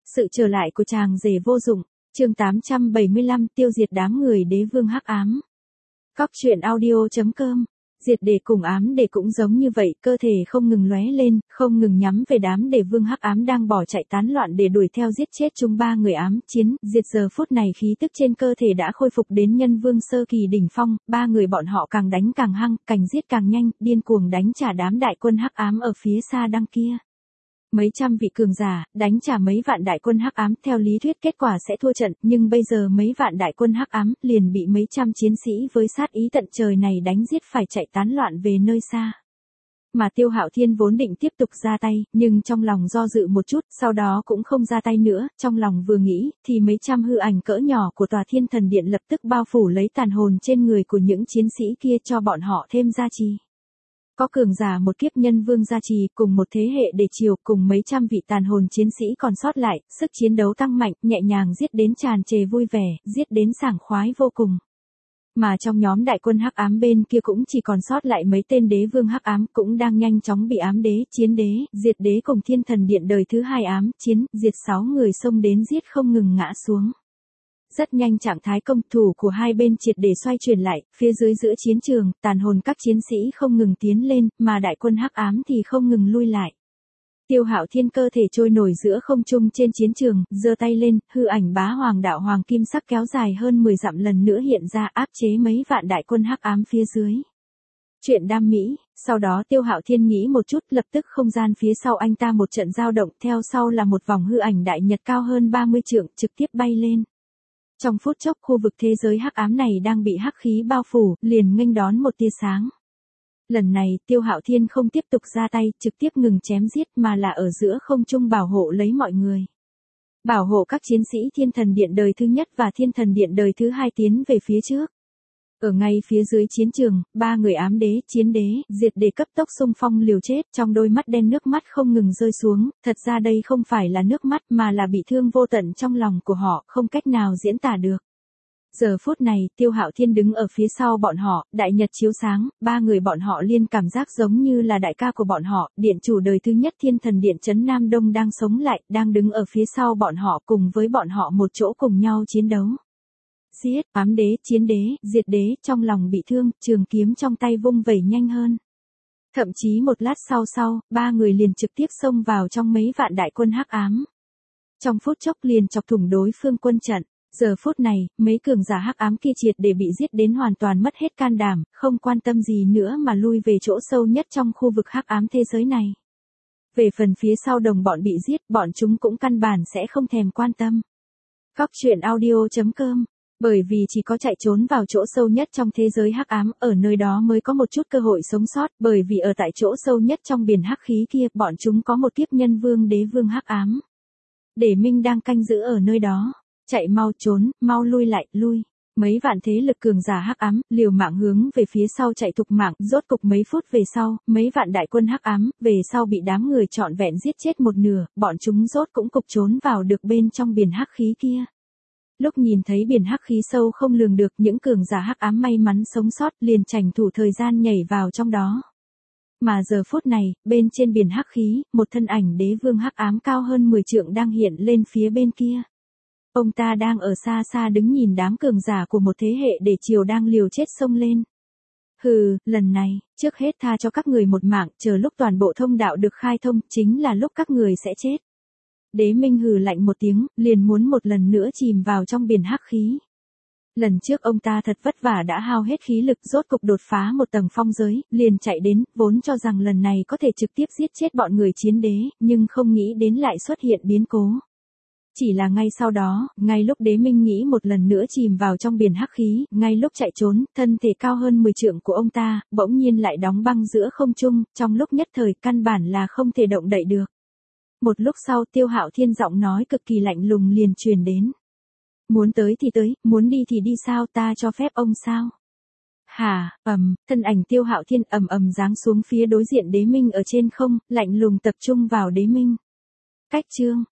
Sự trở lại của chàng rể vô dụng, chương 875 tiêu diệt đám người đế vương hắc ám. Cóc truyện audio.com. Diệt đế cùng ám đế cũng giống như vậy, cơ thể không ngừng lóe lên, không ngừng nhắm về đám đế vương hắc ám đang bỏ chạy tán loạn để đuổi theo giết chết chung ba người ám chiến. Diệt giờ phút này khí tức trên cơ thể đã khôi phục đến nhân vương sơ kỳ đỉnh phong, ba người bọn họ càng đánh càng hăng, càng giết càng nhanh, điên cuồng đánh trả đám đại quân hắc ám ở phía xa đằng kia. Mấy trăm vị cường giả, đánh trả mấy vạn đại quân hắc ám, theo lý thuyết kết quả sẽ thua trận, nhưng bây giờ mấy vạn đại quân hắc ám liền bị mấy trăm chiến sĩ với sát ý tận trời này đánh giết phải chạy tán loạn về nơi xa. Mà Tiêu Hạo Thiên vốn định tiếp tục ra tay, nhưng trong lòng do dự một chút, sau đó cũng không ra tay nữa, trong lòng vừa nghĩ, thì mấy trăm hư ảnh cỡ nhỏ của tòa Thiên Thần Điện lập tức bao phủ lấy tàn hồn trên người của những chiến sĩ kia cho bọn họ thêm gia trì. Có cường giả một kiếp nhân vương gia trì, cùng một thế hệ để chiều, cùng mấy trăm vị tàn hồn chiến sĩ còn sót lại, sức chiến đấu tăng mạnh, nhẹ nhàng giết đến tràn trề vui vẻ, giết đến sảng khoái vô cùng. Mà trong nhóm đại quân hắc ám bên kia cũng chỉ còn sót lại mấy tên đế vương hắc ám cũng đang nhanh chóng bị ám đế, chiến đế, diệt đế cùng Thiên Thần Điện đời thứ hai ám chiến, diệt 6 người xông đến giết không ngừng ngã xuống. Rất nhanh trạng thái công thủ của hai bên triệt để xoay chuyển lại, phía dưới giữa chiến trường, tàn hồn các chiến sĩ không ngừng tiến lên, mà đại quân hắc ám thì không ngừng lui lại. Tiêu Hạo Thiên cơ thể trôi nổi giữa không trung trên chiến trường, giơ tay lên, hư ảnh bá hoàng đạo hoàng kim sắc kéo dài hơn 10 dặm lần nữa hiện ra áp chế mấy vạn đại quân hắc ám phía dưới. Chuyện đam mỹ, sau đó Tiêu Hạo Thiên nghĩ một chút, lập tức không gian phía sau anh ta một trận dao động, theo sau là một vòng hư ảnh đại nhật cao hơn 30 trượng, trực tiếp bay lên. Trong phút chốc khu vực thế giới hắc ám này đang bị hắc khí bao phủ, liền nghênh đón một tia sáng. Lần này, Tiêu Hạo Thiên không tiếp tục ra tay, trực tiếp ngừng chém giết mà là ở giữa không trung bảo hộ lấy mọi người. Bảo hộ các chiến sĩ Thiên Thần Điện đời thứ nhất và Thiên Thần Điện đời thứ hai tiến về phía trước. Ở ngay phía dưới chiến trường, ba người ám đế, chiến đế, diệt đế cấp tốc xung phong liều chết, trong đôi mắt đen nước mắt không ngừng rơi xuống, thật ra đây không phải là nước mắt mà là bị thương vô tận trong lòng của họ, không cách nào diễn tả được. Giờ phút này, Tiêu Hạo Thiên đứng ở phía sau bọn họ, đại nhật chiếu sáng, ba người bọn họ liên cảm giác giống như là đại ca của bọn họ, điện chủ đời thứ nhất Thiên Thần Điện trấn Nam Đông đang sống lại, đang đứng ở phía sau bọn họ cùng với bọn họ một chỗ cùng nhau chiến đấu. Giết, ám đế, chiến đế, diệt đế, trong lòng bị thương, trường kiếm trong tay vung vẩy nhanh hơn. Thậm chí một lát sau, ba người liền trực tiếp xông vào trong mấy vạn đại quân hắc ám. Trong phút chốc liền chọc thủng đối phương quân trận. Giờ phút này, mấy cường giả hắc ám kia triệt để bị giết đến hoàn toàn mất hết can đảm, không quan tâm gì nữa mà lui về chỗ sâu nhất trong khu vực hắc ám thế giới này. Về phần phía sau đồng bọn bị giết, bọn chúng cũng căn bản sẽ không thèm quan tâm. Cóc truyện audio.com. Bởi vì chỉ có chạy trốn vào chỗ sâu nhất trong thế giới hắc ám, ở nơi đó mới có một chút cơ hội sống sót, bởi vì ở tại chỗ sâu nhất trong biển hắc khí kia, bọn chúng có một kiếp nhân vương đế vương hắc ám. Đế Minh đang canh giữ ở nơi đó. Chạy mau trốn, mau lui lại, lui. Mấy vạn thế lực cường giả hắc ám, liều mạng hướng về phía sau chạy thục mạng, rốt cục mấy phút về sau, mấy vạn đại quân hắc ám, về sau bị đám người trọn vẹn giết chết một nửa, bọn chúng rốt cũng cục trốn vào được bên trong biển hắc khí kia. Lúc nhìn thấy biển hắc khí sâu không lường được, những cường giả hắc ám may mắn sống sót liền tranh thủ thời gian nhảy vào trong đó. Mà giờ phút này, bên trên biển hắc khí, một thân ảnh đế vương hắc ám cao hơn 10 trượng đang hiện lên phía bên kia. Ông ta đang ở xa xa đứng nhìn đám cường giả của một thế hệ để chiều đang liều chết xông lên. Hừ, lần này, trước hết tha cho các người một mạng, chờ lúc toàn bộ thông đạo được khai thông, chính là lúc các người sẽ chết. Đế Minh hừ lạnh một tiếng, liền muốn một lần nữa chìm vào trong biển hắc khí. Lần trước ông ta thật vất vả đã hao hết khí lực rốt cục đột phá một tầng phong giới, liền chạy đến, vốn cho rằng lần này có thể trực tiếp giết chết bọn người chiến đế, nhưng không nghĩ đến lại xuất hiện biến cố. Chỉ là ngay sau đó, ngay lúc Đế Minh nghĩ một lần nữa chìm vào trong biển hắc khí, ngay lúc chạy trốn, thân thể cao hơn 10 trượng của ông ta, bỗng nhiên lại đóng băng giữa không trung, trong lúc nhất thời căn bản là không thể động đậy được. Một lúc sau Tiêu Hạo Thiên giọng nói cực kỳ lạnh lùng liền truyền đến. Muốn tới thì tới, muốn đi thì đi sao, ta cho phép ông sao? Hả, thân ảnh Tiêu Hạo Thiên giáng xuống phía đối diện Đế Minh ở trên không, lạnh lùng tập trung vào Đế Minh. Cách chương